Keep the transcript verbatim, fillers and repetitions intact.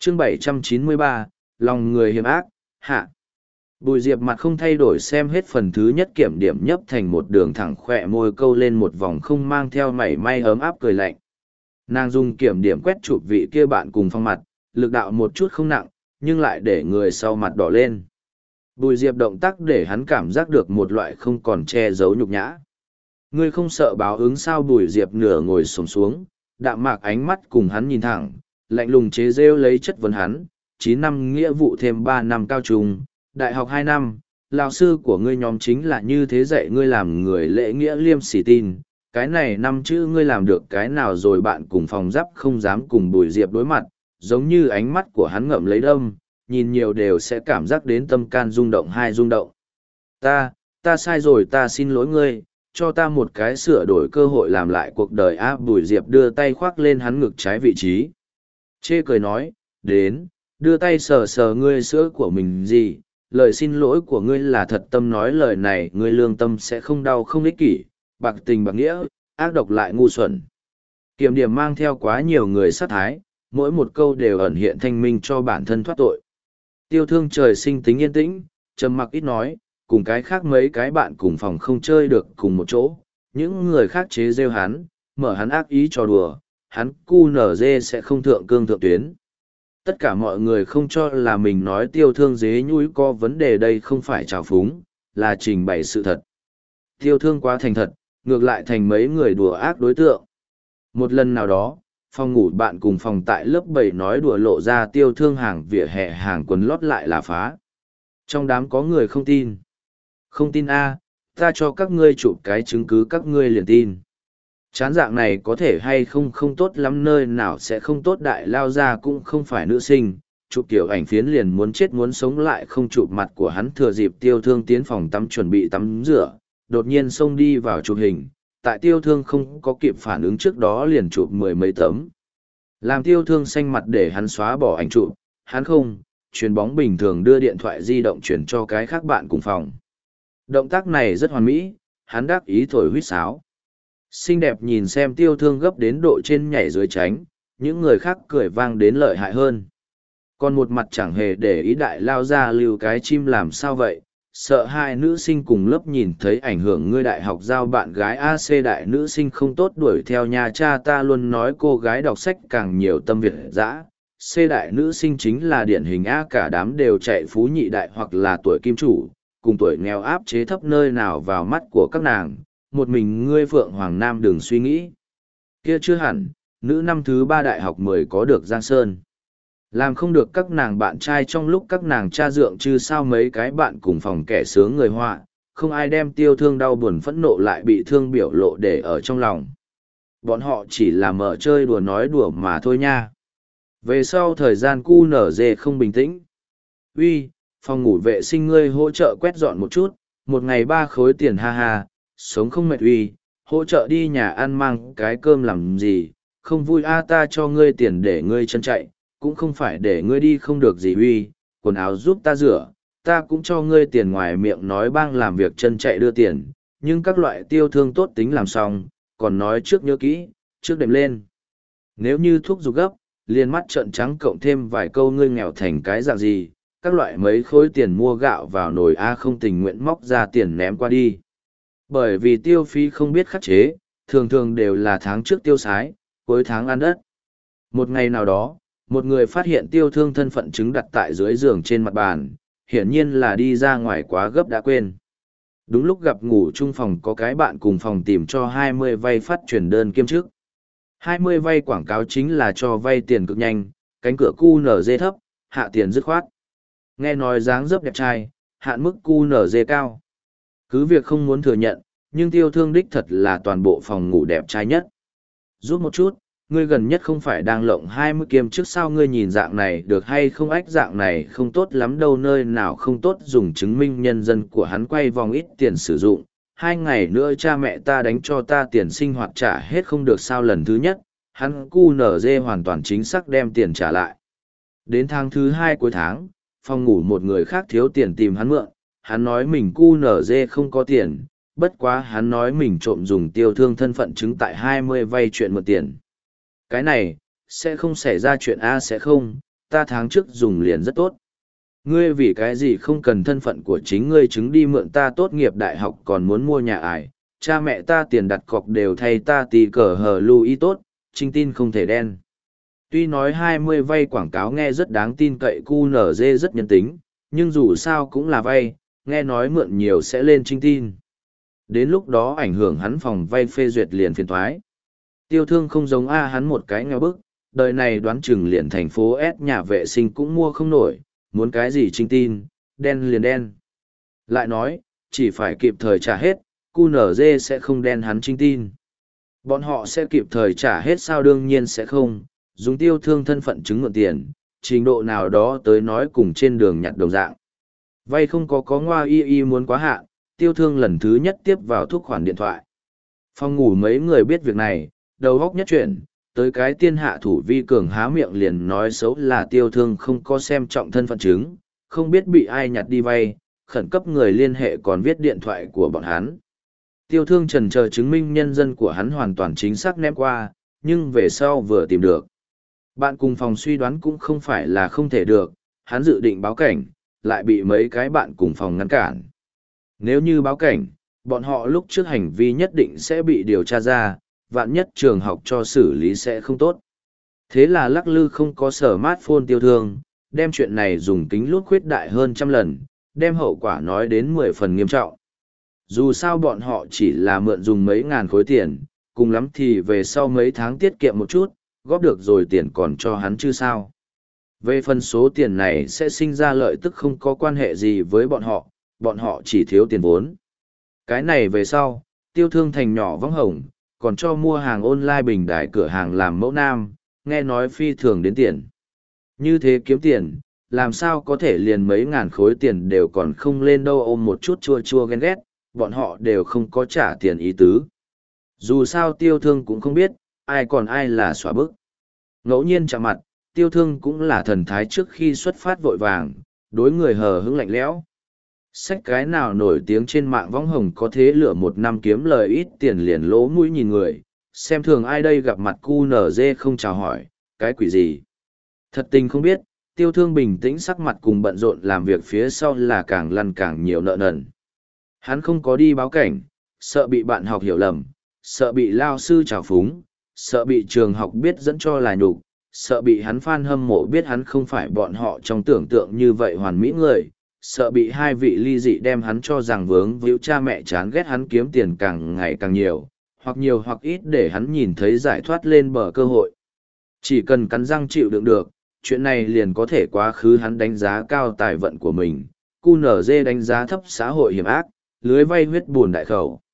chương bảy trăm chín mươi ba, lòng người hiểm ác, hạ. Bùi Diệp mặt không thay đổi xem hết phần thứ nhất kiểm điểm nhấp thành một đường thẳng khỏe môi câu lên một vòng không mang theo mảy may ấm áp cười lạnh. Nàng dùng kiểm điểm quét chụp vị kia bạn cùng phong mặt, lực đạo một chút không nặng, nhưng lại để người sau mặt đỏ lên. Bùi Diệp động tác để hắn cảm giác được một loại không còn che giấu nhục nhã. Ngươi không sợ báo ứng sao? Bùi Diệp nửa ngồi xổm xuống, đạm mạc ánh mắt cùng hắn nhìn thẳng, lạnh lùng chế rêu lấy chất vấn hắn. Chín năm nghĩa vụ thêm ba năm cao trung, đại học hai năm, lão sư của ngươi nhóm chính là như thế dạy ngươi làm người lễ nghĩa liêm sỉ tin. Cái này năm chữ ngươi làm được cái nào rồi? Bạn cùng phòng giáp không dám cùng Bùi Diệp đối mặt, giống như ánh mắt của hắn ngậm lấy đâm, nhìn nhiều đều sẽ cảm giác đến tâm can rung động hai rung động. Ta, ta sai rồi, ta xin lỗi ngươi, cho ta một cái sửa đổi cơ hội làm lại cuộc đời. Á. Bùi Diệp đưa tay khoác lên hắn ngực trái vị trí. Chê cười nói, đến, đưa tay sờ sờ ngươi sữa của mình gì, lời xin lỗi của ngươi là thật tâm nói lời này, ngươi lương tâm sẽ không đau không ích kỷ, bạc tình bạc nghĩa, ác độc lại ngu xuẩn. Kiểm điểm mang theo quá nhiều người sát thái, mỗi một câu đều ẩn hiện thanh minh cho bản thân thoát tội. Tiêu Thương trời sinh tính yên tĩnh, trầm mặc ít nói, cùng cái khác mấy cái bạn cùng phòng không chơi được cùng một chỗ, những người khác chế rêu hắn, mở hắn ác ý cho đùa, hắn cu nở dê sẽ không thượng cương thượng tuyến. Tất cả mọi người không cho là mình nói Tiêu Thương dế nhúi có vấn đề, đây không phải trào phúng, là trình bày sự thật. Tiêu Thương quá thành thật, ngược lại thành mấy người đùa ác đối tượng. Một lần nào đó, phòng ngủ bạn cùng phòng tại lớp bảy nói đùa lộ ra Tiêu Thương hàng vỉa hè hàng quần lót lại là phá. Trong đám có người không tin. Không tin a, ta cho các ngươi chụp cái chứng cứ các ngươi liền tin. Chán dạng này có thể hay không không tốt lắm, nơi nào sẽ không tốt, đại lao ra cũng không phải nữ sinh, chụp kiểu ảnh phiến liền muốn chết muốn sống lại không chụp mặt của hắn. Thừa dịp Tiêu Thương tiến phòng tắm chuẩn bị tắm rửa, đột nhiên xông đi vào chụp hình, tại Tiêu Thương không có kịp phản ứng trước đó liền chụp mười mấy tấm. Làm Tiêu Thương xanh mặt để hắn xóa bỏ ảnh chụp, hắn không, chuyền bóng bình thường đưa điện thoại di động chuyển cho cái khác bạn cùng phòng. Động tác này rất hoàn mỹ, hắn đắc ý thổi huýt sáo. Xinh đẹp nhìn xem Tiêu Thương gấp đến độ trên nhảy dưới tránh, những người khác cười vang đến lợi hại hơn. Còn một mặt chẳng hề để ý đại lao ra lưu cái chim làm sao vậy, sợ hai nữ sinh cùng lớp nhìn thấy ảnh hưởng ngươi đại học giao bạn gái a xê đại nữ sinh không tốt đuổi theo nhà cha ta luôn nói cô gái đọc sách càng nhiều tâm Việt dã. C đại nữ sinh chính là điển hình A, cả đám đều chạy phú nhị đại hoặc là tuổi kim chủ, cùng tuổi nghèo áp chế thấp nơi nào vào mắt của các nàng, một mình ngươi Phượng Hoàng Nam đừng suy nghĩ. Kia chưa hẳn, nữ năm thứ ba đại học mười có được Giang Sơn. Làm không được các nàng bạn trai trong lúc các nàng cha dượng chứ sao mấy cái bạn cùng phòng kẻ sướng người họa, không ai đem Tiêu Thương đau buồn phẫn nộ lại bị thương biểu lộ để ở trong lòng. Bọn họ chỉ là mở chơi đùa nói đùa mà thôi nha. Về sau thời gian cu nở dê không bình tĩnh. Uy, phòng ngủ vệ sinh ngươi hỗ trợ quét dọn một chút, một ngày ba khối tiền ha ha, sống không mệt. Uy, hỗ trợ đi nhà ăn mang cái cơm làm gì, không vui a, ta cho ngươi tiền để ngươi chân chạy, cũng không phải để ngươi đi không được gì. Uy, quần áo giúp ta rửa, ta cũng cho ngươi tiền, ngoài miệng nói bang làm việc chân chạy đưa tiền, nhưng các loại Tiêu Thương tốt tính làm xong, còn nói trước nhớ kỹ, trước đệm lên. Nếu như thuốc giục gấp, liền mắt trợn trắng cộng thêm vài câu ngươi nghèo thành cái dạng gì, các loại mấy khối tiền mua gạo vào nồi a, không tình nguyện móc ra tiền ném qua đi. Bởi vì tiêu phí không biết khắc chế, thường thường đều là tháng trước tiêu sái, cuối tháng ăn đất. Một ngày nào đó, một người phát hiện Tiêu Thương thân phận chứng đặt tại dưới giường trên mặt bàn, hiển nhiên là đi ra ngoài quá gấp đã quên. Đúng lúc gặp ngủ chung phòng có cái bạn cùng phòng tìm cho hai mươi vay phát truyền đơn kiêm chức. hai mươi vay quảng cáo chính là cho vay tiền cực nhanh, cánh cửa cu nở dê thấp, hạ tiền dứt khoát. Nghe nói dáng dấp đẹp trai, hạn mức cu nở dê cao. Cứ việc không muốn thừa nhận, nhưng Tiêu Thương đích thật là toàn bộ phòng ngủ đẹp trai nhất. Giúp một chút, ngươi gần nhất không phải đang lộng hai mươi kiêm trước sao, ngươi nhìn dạng này được hay không, ách dạng này không tốt lắm đâu, nơi nào không tốt, dùng chứng minh nhân dân của hắn quay vòng ít tiền sử dụng. Hai ngày nữa cha mẹ ta đánh cho ta tiền sinh hoạt trả hết không được sao. Lần thứ nhất, hắn cu nở dê hoàn toàn chính xác đem tiền trả lại. Đến tháng thứ hai cuối tháng, phòng ngủ một người khác thiếu tiền tìm hắn mượn, hắn nói mình cu nở dê không có tiền, bất quá hắn nói mình trộm dùng Tiêu Thương thân phận chứng tại hai mươi vay chuyện mượn tiền. Cái này, sẽ không xảy ra chuyện A, sẽ không, ta tháng trước dùng liền rất tốt. Ngươi vì cái gì không cần thân phận của chính ngươi chứng đi mượn ta tốt nghiệp đại học còn muốn mua nhà ải, cha mẹ ta tiền đặt cọc đều thay ta tì cờ hờ lưu ý tốt, trinh tin không thể đen. Tuy nói hai mươi vay quảng cáo nghe rất đáng tin cậy cu nở dê rất nhân tính, nhưng dù sao cũng là vay, nghe nói mượn nhiều sẽ lên trinh tin. Đến lúc đó ảnh hưởng hắn phòng vay phê duyệt liền phiền thoái. Tiêu thương không giống A hắn một cái nghèo bức, đời này đoán chừng liền thành phố S nhà vệ sinh cũng mua không nổi, muốn cái gì trinh tin, đen liền đen. Lại nói, chỉ phải kịp thời trả hết, cu nở dê sẽ không đen hắn trinh tin. Bọn họ sẽ kịp thời trả hết sao đương nhiên sẽ không, dùng tiêu thương thân phận chứng mượn tiền, trình độ nào đó tới nói cùng trên đường nhặt đồng dạng. Vay không có có ngoa y y muốn quá hạn, tiêu thương lần thứ nhất tiếp vào thuốc khoản điện thoại. Phòng ngủ mấy người biết việc này, đầu góc nhất chuyển, tới cái tiên hạ thủ vi cường há miệng liền nói xấu là tiêu thương không có xem trọng thân phận chứng, không biết bị ai nhặt đi vay, khẩn cấp người liên hệ còn viết điện thoại của bọn hắn. Tiêu thương trần chờ chứng minh nhân dân của hắn hoàn toàn chính xác ném qua, nhưng về sau vừa tìm được. Bạn cùng phòng suy đoán cũng không phải là không thể được, hắn dự định báo cảnh, lại bị mấy cái bạn cùng phòng ngăn cản. Nếu như báo cảnh, bọn họ lúc trước hành vi nhất định sẽ bị điều tra ra, vạn nhất trường học cho xử lý sẽ không tốt. Thế là lắc lư không có sở smartphone tiêu thương, đem chuyện này dùng kính lút khuyết đại hơn trăm lần, đem hậu quả nói đến mười phần nghiêm trọng. Dù sao bọn họ chỉ là mượn dùng mấy ngàn khối tiền, cùng lắm thì về sau mấy tháng tiết kiệm một chút, góp được rồi tiền còn cho hắn chứ sao. Về phần số tiền này sẽ sinh ra lợi tức không có quan hệ gì với bọn họ, bọn họ chỉ thiếu tiền vốn. Cái này về sau, tiêu thương thành nhỏ vắng hồng, còn cho mua hàng online bình đại cửa hàng làm mẫu nam, nghe nói phi thường đến tiền. Như thế kiếm tiền, làm sao có thể liền mấy ngàn khối tiền đều còn không lên đâu ôm một chút chua chua ghen ghét, bọn họ đều không có trả tiền ý tứ. Dù sao tiêu thương cũng không biết, ai còn ai là xóa bức. Ngẫu nhiên chạm mặt, tiêu thương cũng là thần thái trước khi xuất phát vội vàng, đối người hờ hững lạnh lẽo. Sách cái nào nổi tiếng trên mạng võng hồng có thế lửa một năm kiếm lời ít tiền liền lỗ mũi nhìn người, xem thường ai đây gặp mặt cu nở dê không chào hỏi, cái quỷ gì. Thật tình không biết, tiêu thương bình tĩnh sắc mặt cùng bận rộn làm việc phía sau là càng lăn càng nhiều nợ nần. Hắn không có đi báo cảnh, sợ bị bạn học hiểu lầm, sợ bị lao sư trào phúng, sợ bị trường học biết dẫn cho là nhục, sợ bị hắn fan hâm mộ biết hắn không phải bọn họ trong tưởng tượng như vậy hoàn mỹ người, sợ bị hai vị ly dị đem hắn cho rằng vướng víu cha mẹ chán ghét hắn kiếm tiền càng ngày càng nhiều, hoặc nhiều hoặc ít để hắn nhìn thấy giải thoát lên bờ cơ hội. Chỉ cần cắn răng chịu đựng được, chuyện này liền có thể quá khứ hắn đánh giá cao tài vận của mình, cu nở dê đánh giá thấp xã hội hiểm ác, lưới vay huyết buồn đại khẩu.